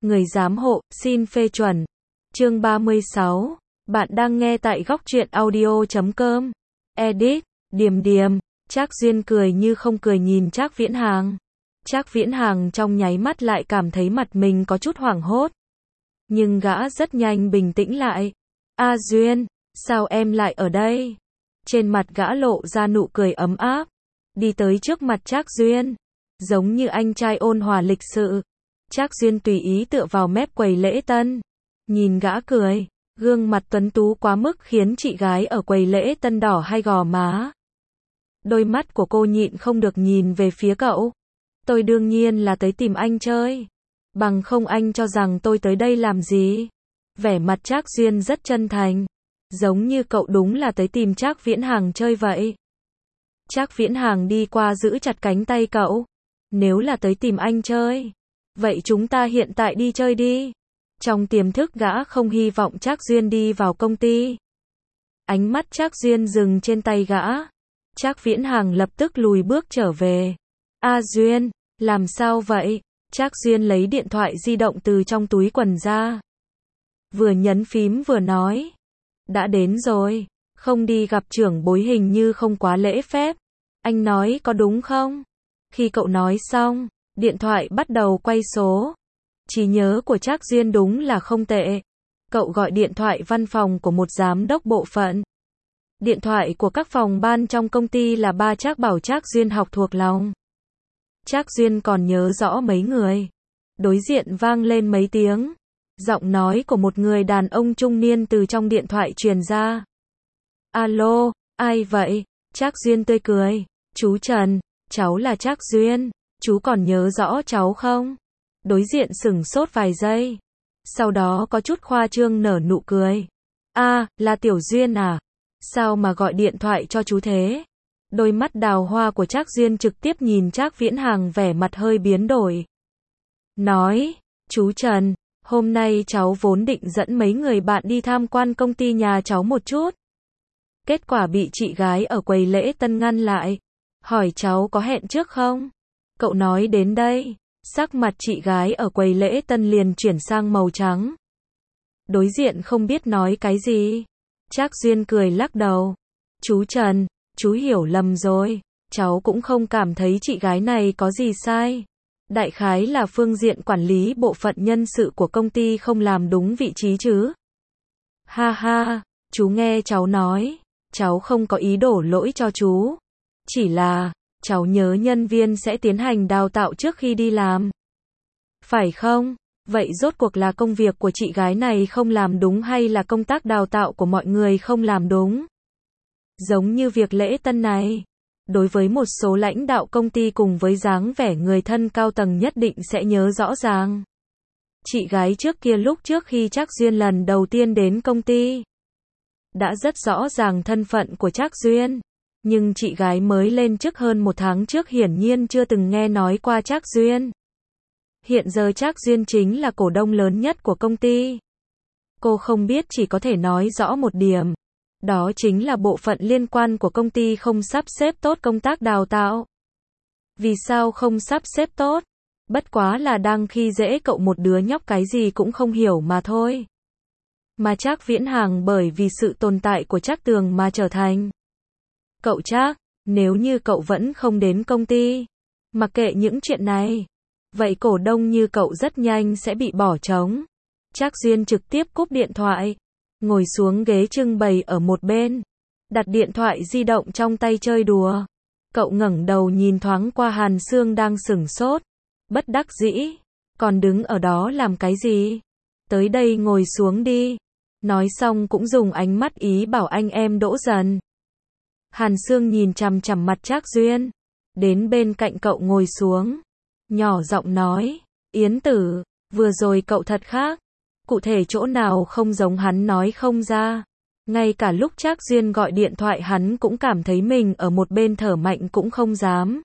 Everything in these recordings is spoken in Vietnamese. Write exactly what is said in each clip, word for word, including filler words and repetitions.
Người giám hộ, xin phê chuẩn. Chương ba mươi sáu. Bạn đang nghe tại góc truyện audio chấm com. Edit, Điềm Điềm. Trác Duyên cười như không cười nhìn Trác Viễn Hàng. Trác Viễn Hàng trong nháy mắt lại cảm thấy mặt mình có chút hoảng hốt. Nhưng gã rất nhanh bình tĩnh lại. A Duyên, sao em lại ở đây? Trên mặt gã lộ ra nụ cười ấm áp. Đi tới trước mặt Trác Duyên. Giống như anh trai ôn hòa lịch sự. Trác Duyên tùy ý tựa vào mép quầy lễ tân. Nhìn gã cười. Gương mặt tuấn tú quá mức khiến chị gái ở quầy lễ tân đỏ hai gò má. Đôi mắt của cô nhịn không được nhìn về phía cậu. Tôi đương nhiên là tới tìm anh chơi. Bằng không anh cho rằng tôi tới đây làm gì? Vẻ mặt Trác Duyên rất chân thành. Giống như cậu đúng là tới tìm Trác Viễn Hàng chơi vậy. Trác Viễn Hàng đi qua giữ chặt cánh tay cậu. Nếu là tới tìm anh chơi, vậy chúng ta hiện tại đi chơi đi. Trong tiềm thức gã không hy vọng Trác Duyên đi vào công ty. Ánh mắt Trác Duyên dừng trên tay gã. Trác Viễn Hàng lập tức lùi bước trở về. A Duyên, làm sao vậy? Trác Duyên lấy điện thoại di động từ trong túi quần ra. Vừa nhấn phím vừa nói. Đã đến rồi, không đi gặp trưởng bối hình như không quá lễ phép. Anh nói có đúng không? Khi cậu nói xong, điện thoại bắt đầu quay số. Trí nhớ của Trác Duyên đúng là không tệ. Cậu gọi điện thoại văn phòng của một giám đốc bộ phận. Điện thoại của các phòng ban trong công ty là ba Trác bảo Trác Duyên học thuộc lòng. Trác Duyên còn nhớ rõ mấy người. Đối diện vang lên mấy tiếng. Giọng nói của một người đàn ông trung niên từ trong điện thoại truyền ra. Alo, ai vậy? Trác Duyên tươi cười. Chú Trần, cháu là Trác Duyên. Chú còn nhớ rõ cháu không? Đối diện sửng sốt vài giây. Sau đó có chút khoa trương nở nụ cười. A, à, là Tiểu Duyên à? Sao mà gọi điện thoại cho chú thế? Đôi mắt đào hoa của Trác Duyên trực tiếp nhìn Trác Viễn Hàng vẻ mặt hơi biến đổi. Nói, chú Trần, hôm nay cháu vốn định dẫn mấy người bạn đi tham quan công ty nhà cháu một chút. Kết quả bị chị gái ở quầy lễ tân ngăn lại. Hỏi cháu có hẹn trước không? Cậu nói đến đây, sắc mặt chị gái ở quầy lễ tân liền chuyển sang màu trắng. Đối diện không biết nói cái gì. Trác Duyên cười lắc đầu. Chú Trần, chú hiểu lầm rồi. Cháu cũng không cảm thấy chị gái này có gì sai. Đại khái là phương diện quản lý bộ phận nhân sự của công ty không làm đúng vị trí chứ. Ha ha, chú nghe cháu nói. Cháu không có ý đổ lỗi cho chú. Chỉ là, cháu nhớ nhân viên sẽ tiến hành đào tạo trước khi đi làm. Phải không? Vậy rốt cuộc là công việc của chị gái này không làm đúng hay là công tác đào tạo của mọi người không làm đúng? Giống như việc lễ tân này. Đối với một số lãnh đạo công ty cùng với dáng vẻ người thân cao tầng nhất định sẽ nhớ rõ ràng. Chị gái trước kia lúc trước khi Trác Duyên lần đầu tiên đến công ty. Đã rất rõ ràng thân phận của Trác Duyên. Nhưng chị gái mới lên chức hơn một tháng trước hiển nhiên chưa từng nghe nói qua Trác Duyên. Hiện giờ Trác Duyên chính là cổ đông lớn nhất của công ty. Cô không biết chỉ có thể nói rõ một điểm. Đó chính là bộ phận liên quan của công ty không sắp xếp tốt công tác đào tạo. Vì sao không sắp xếp tốt? Bất quá là đang khi dễ cậu một đứa nhóc cái gì cũng không hiểu mà thôi. Mà Trác Viễn Hàng bởi vì sự tồn tại của Trác Tường mà trở thành. Cậu Trác, nếu như cậu vẫn không đến công ty, mặc kệ những chuyện này, vậy cổ đông như cậu rất nhanh sẽ bị bỏ trống. Trác Duyên trực tiếp cúp điện thoại, ngồi xuống ghế trưng bày ở một bên, đặt điện thoại di động trong tay chơi đùa. Cậu ngẩng đầu nhìn thoáng qua Hàn Sương đang sửng sốt, bất đắc dĩ, còn đứng ở đó làm cái gì? Tới đây ngồi xuống đi. Nói xong cũng dùng ánh mắt ý bảo anh em Đỗ Dần. Hàn Sương nhìn chằm chằm mặt Trác Duyên, đến bên cạnh cậu ngồi xuống, nhỏ giọng nói, Yến Tử, vừa rồi cậu thật khác, cụ thể chỗ nào không giống hắn nói không ra. Ngay cả lúc Trác Duyên gọi điện thoại hắn cũng cảm thấy mình ở một bên thở mạnh cũng không dám.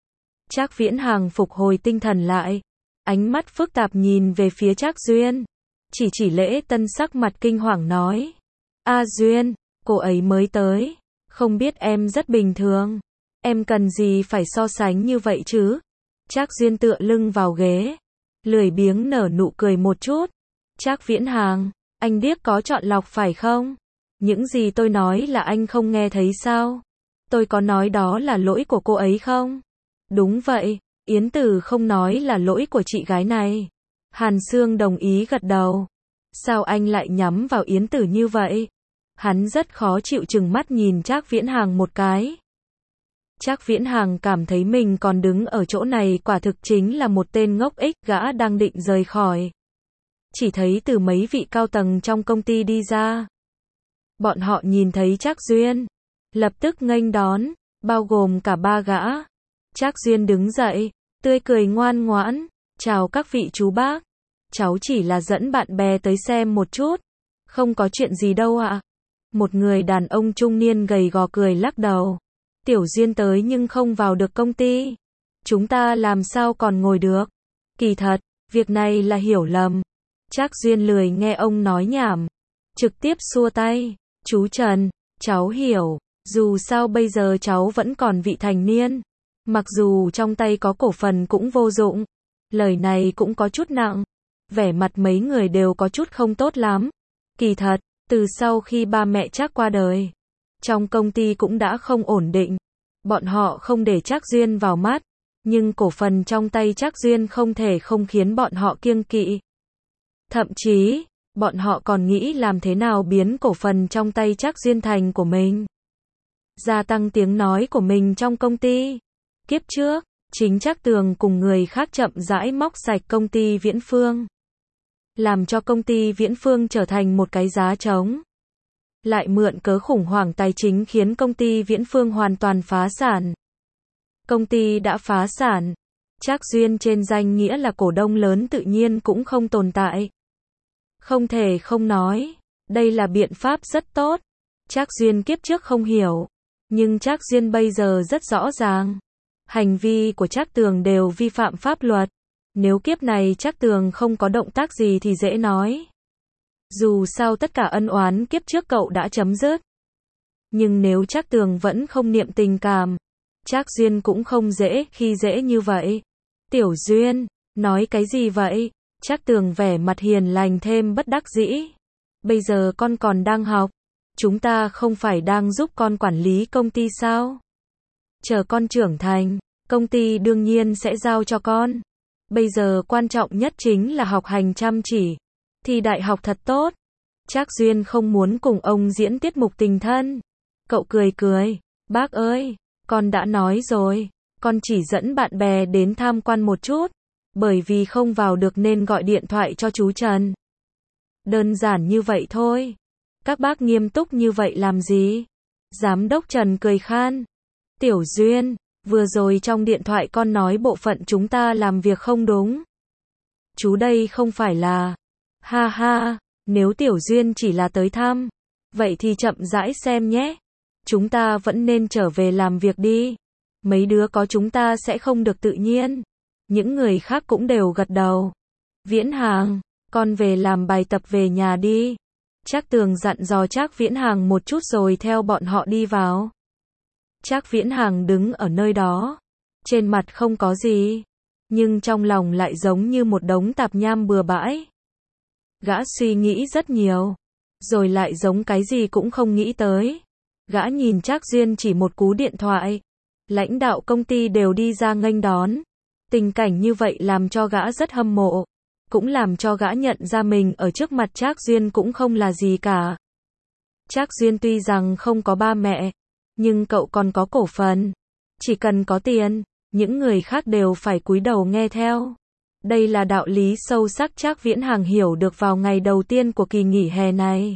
Trác Viễn Hàng phục hồi tinh thần lại, ánh mắt phức tạp nhìn về phía Trác Duyên, chỉ chỉ Lễ Tân sắc mặt kinh hoàng nói, A Duyên, cô ấy mới tới. Không biết em rất bình thường. Em cần gì phải so sánh như vậy chứ? Trác Duyên tựa lưng vào ghế. lười biếng nở nụ cười một chút. Trác Viễn Hàng, anh điếc có chọn lọc phải không? Những gì tôi nói là anh không nghe thấy sao? Tôi có nói đó là lỗi của cô ấy không? Đúng vậy, Yến Tử không nói là lỗi của chị gái này. Hàn Sương đồng ý gật đầu. Sao anh lại nhắm vào Yến Tử như vậy? Hắn rất khó chịu chừng mắt nhìn Trác Viễn Hàng một cái. Trác Viễn Hàng cảm thấy mình còn đứng ở chỗ này quả thực chính là một tên ngốc ích, gã đang định rời khỏi. Chỉ thấy từ mấy vị cao tầng trong công ty đi ra. Bọn họ nhìn thấy Trác Duyên, lập tức nghênh đón, bao gồm cả ba gã. Trác Duyên đứng dậy, tươi cười ngoan ngoãn, chào các vị chú bác. Cháu chỉ là dẫn bạn bè tới xem một chút. Không có chuyện gì đâu ạ. Một người đàn ông trung niên gầy gò cười lắc đầu. Tiểu Duyên tới nhưng không vào được công ty. Chúng ta làm sao còn ngồi được. Kỳ thật, việc này là hiểu lầm. Trác Duyên lười nghe ông nói nhảm. Trực tiếp xua tay. Chú Trần, cháu hiểu. Dù sao bây giờ cháu vẫn còn vị thành niên. Mặc dù trong tay có cổ phần cũng vô dụng. Lời này cũng có chút nặng. Vẻ mặt mấy người đều có chút không tốt lắm. Kỳ thật, từ sau khi ba mẹ Trác qua đời, trong công ty cũng đã không ổn định. Bọn họ không để Trác Duyên vào mắt, nhưng cổ phần trong tay Trác Duyên không thể không khiến bọn họ kiêng kỵ. Thậm chí, bọn họ còn nghĩ làm thế nào biến cổ phần trong tay Trác Duyên thành của mình. Gia tăng tiếng nói của mình trong công ty. Kiếp trước, chính Trác Tường cùng người khác chậm rãi móc sạch công ty Viễn Phương. Làm cho công ty Viễn Phương trở thành một cái giá trống. Lại mượn cớ khủng hoảng tài chính khiến công ty Viễn Phương hoàn toàn phá sản. Công ty đã phá sản. Trác Duyên trên danh nghĩa là cổ đông lớn tự nhiên cũng không tồn tại. Không thể không nói, đây là biện pháp rất tốt. Trác Duyên kiếp trước không hiểu, nhưng Trác Duyên bây giờ rất rõ ràng. Hành vi của Trác Tường đều vi phạm pháp luật. Nếu kiếp này Trác Tường không có động tác gì thì dễ nói. Dù sao tất cả ân oán kiếp trước cậu đã chấm dứt. Nhưng nếu Trác Tường vẫn không niệm tình cảm, Trác Duyên cũng không dễ khi dễ như vậy. Tiểu Duyên, nói cái gì vậy? Trác Tường vẻ mặt hiền lành thêm bất đắc dĩ. Bây giờ con còn đang học. Chúng ta không phải đang giúp con quản lý công ty sao? Chờ con trưởng thành, công ty đương nhiên sẽ giao cho con. Bây giờ quan trọng nhất chính là học hành chăm chỉ. Thi đại học thật tốt. Trác Duyên không muốn cùng ông diễn tiết mục tình thân. Cậu cười cười. Bác ơi, con đã nói rồi. Con chỉ dẫn bạn bè đến tham quan một chút. Bởi vì không vào được nên gọi điện thoại cho chú Trần. Đơn giản như vậy thôi. Các bác nghiêm túc như vậy làm gì? Giám đốc Trần cười khan. Tiểu Duyên, vừa rồi trong điện thoại con nói bộ phận chúng ta làm việc không đúng. Chú đây không phải là... Ha ha, nếu Tiểu Duyên chỉ là tới thăm, vậy thì chậm rãi xem nhé. Chúng ta vẫn nên trở về làm việc đi. Mấy đứa có chúng ta sẽ không được tự nhiên. Những người khác cũng đều gật đầu. Viễn Hàng, con về làm bài tập về nhà đi. Trác Tường dặn dò Trác Viễn Hàng một chút rồi theo bọn họ đi vào. Trác Viễn Hàng đứng ở nơi đó. Trên mặt không có gì. Nhưng trong lòng lại giống như một đống tạp nham bừa bãi. Gã suy nghĩ rất nhiều. Rồi lại giống cái gì cũng không nghĩ tới. Gã nhìn Trác Duyên chỉ một cú điện thoại. Lãnh đạo công ty đều đi ra nghênh đón. Tình cảnh như vậy làm cho gã rất hâm mộ. Cũng làm cho gã nhận ra mình ở trước mặt Trác Duyên cũng không là gì cả. Trác Duyên tuy rằng không có ba mẹ, nhưng cậu còn có cổ phần. Chỉ cần có tiền, những người khác đều phải cúi đầu nghe theo. Đây là đạo lý sâu sắc Trác Viễn Hàng hiểu được vào ngày đầu tiên của kỳ nghỉ hè này.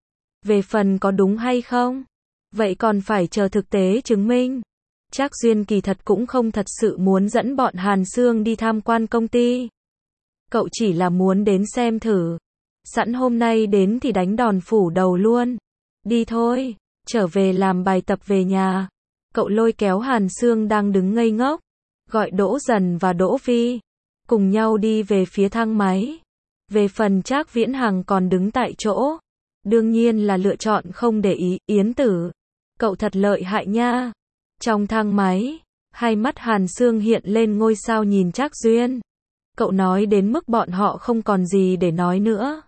Về phần có đúng hay không? Vậy còn phải chờ thực tế chứng minh. Trác Duyên kỳ thật cũng không thật sự muốn dẫn bọn Hàn Sương đi tham quan công ty. Cậu chỉ là muốn đến xem thử. Sẵn hôm nay đến thì đánh đòn phủ đầu luôn. Đi thôi, trở về làm bài tập về nhà. Cậu lôi kéo Hàn Sương đang đứng ngây ngốc. Gọi Đỗ Dần và Đỗ Vi. Cùng nhau đi về phía thang máy. Về phần Trác Viễn Hằng còn đứng tại chỗ. Đương nhiên là lựa chọn không để ý. Yến Tử, cậu thật lợi hại nha. Trong thang máy, hai mắt Hàn Sương hiện lên ngôi sao nhìn Trác Duyên. Cậu nói đến mức bọn họ không còn gì để nói nữa.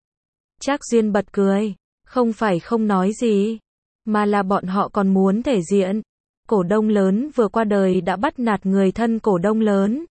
Trác Duyên bật cười. Không phải không nói gì, mà là bọn họ còn muốn thể diện. Cổ đông lớn vừa qua đời đã bắt nạt người thân cổ đông lớn.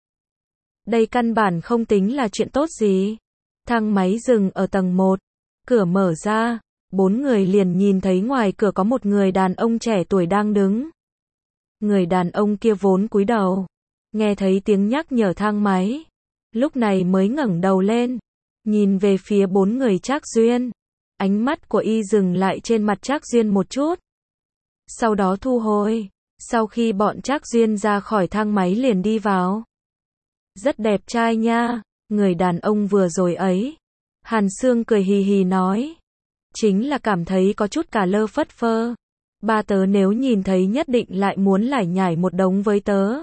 Đây căn bản không tính là chuyện tốt gì. Thang máy dừng ở tầng một. Cửa mở ra. Bốn người liền nhìn thấy ngoài cửa có một người đàn ông trẻ tuổi đang đứng. Người đàn ông kia vốn cúi đầu. Nghe thấy tiếng nhắc nhở thang máy. Lúc này mới ngẩng đầu lên. Nhìn về phía bốn người Trác Duyên. Ánh mắt của y dừng lại trên mặt Trác Duyên một chút. Sau đó thu hồi. Sau khi bọn Trác Duyên ra khỏi thang máy liền đi vào. Rất đẹp trai nha, người đàn ông vừa rồi ấy. Hàn Sương cười hì hì nói. Chính là cảm thấy có chút cả lơ phất phơ. Ba tớ nếu nhìn thấy nhất định lại muốn lải nhải một đống với tớ.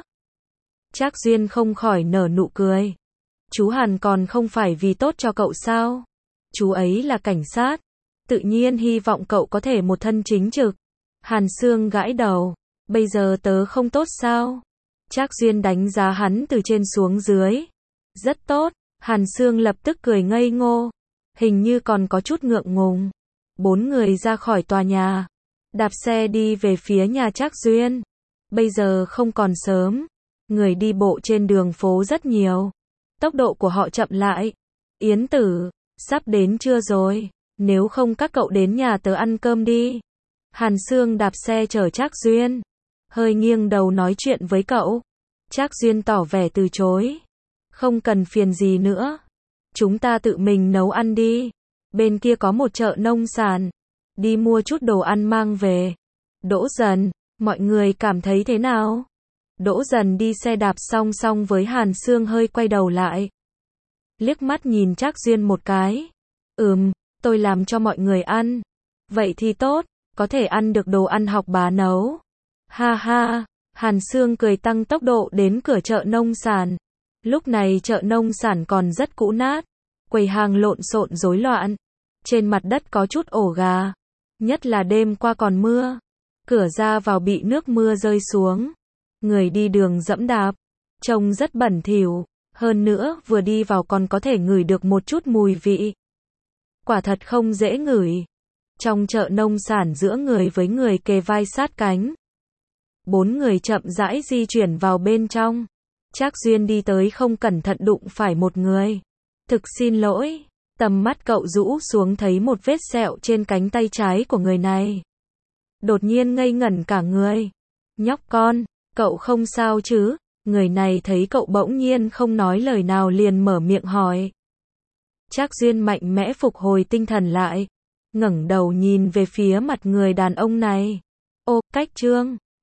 Trác Duyên không khỏi nở nụ cười. Chú Hàn còn không phải vì tốt cho cậu sao? Chú ấy là cảnh sát. Tự nhiên hy vọng cậu có thể một thân chính trực. Hàn Sương gãi đầu. Bây giờ tớ không tốt sao? Trác Duyên đánh giá hắn từ trên xuống dưới. Rất tốt. Hàn Sương lập tức cười ngây ngô. Hình như còn có chút ngượng ngùng. Bốn người ra khỏi tòa nhà. Đạp xe đi về phía nhà Trác Duyên. Bây giờ không còn sớm. Người đi bộ trên đường phố rất nhiều. Tốc độ của họ chậm lại. Yến Tử, sắp đến trưa rồi. Nếu không các cậu đến nhà tớ ăn cơm đi. Hàn Sương đạp xe chở Trác Duyên. Hơi nghiêng đầu nói chuyện với cậu. Trác Duyên tỏ vẻ từ chối. Không cần phiền gì nữa. Chúng ta tự mình nấu ăn đi. Bên kia có một chợ nông sản. Đi mua chút đồ ăn mang về. Đỗ Dần, mọi người cảm thấy thế nào? Đỗ Dần đi xe đạp song song với Hàn Sương hơi quay đầu lại. Liếc mắt nhìn Trác Duyên một cái. Ừm, tôi làm cho mọi người ăn. Vậy thì tốt, có thể ăn được đồ ăn học bà nấu. Ha ha, Hàn Sương cười tăng tốc độ đến cửa chợ nông sản. Lúc này chợ nông sản còn rất cũ nát. Quầy hàng lộn xộn rối loạn. Trên mặt đất có chút ổ gà. Nhất là đêm qua còn mưa. Cửa ra vào bị nước mưa rơi xuống. Người đi đường dẫm đạp. Trông rất bẩn thỉu. Hơn nữa, vừa đi vào còn có thể ngửi được một chút mùi vị. Quả thật không dễ ngửi. Trong chợ nông sản giữa người với người kề vai sát cánh. Bốn người chậm rãi di chuyển vào bên trong. Trác Duyên đi tới không cẩn thận đụng phải một người. Thực xin lỗi. Tầm mắt cậu rũ xuống thấy một vết sẹo trên cánh tay trái của người này. Đột nhiên ngây ngẩn cả người. Nhóc con, cậu không sao chứ? Người này thấy cậu bỗng nhiên không nói lời nào liền mở miệng hỏi. Trác Duyên mạnh mẽ phục hồi tinh thần lại. Ngẩng đầu nhìn về phía mặt người đàn ông này. Ô, Cách Trương.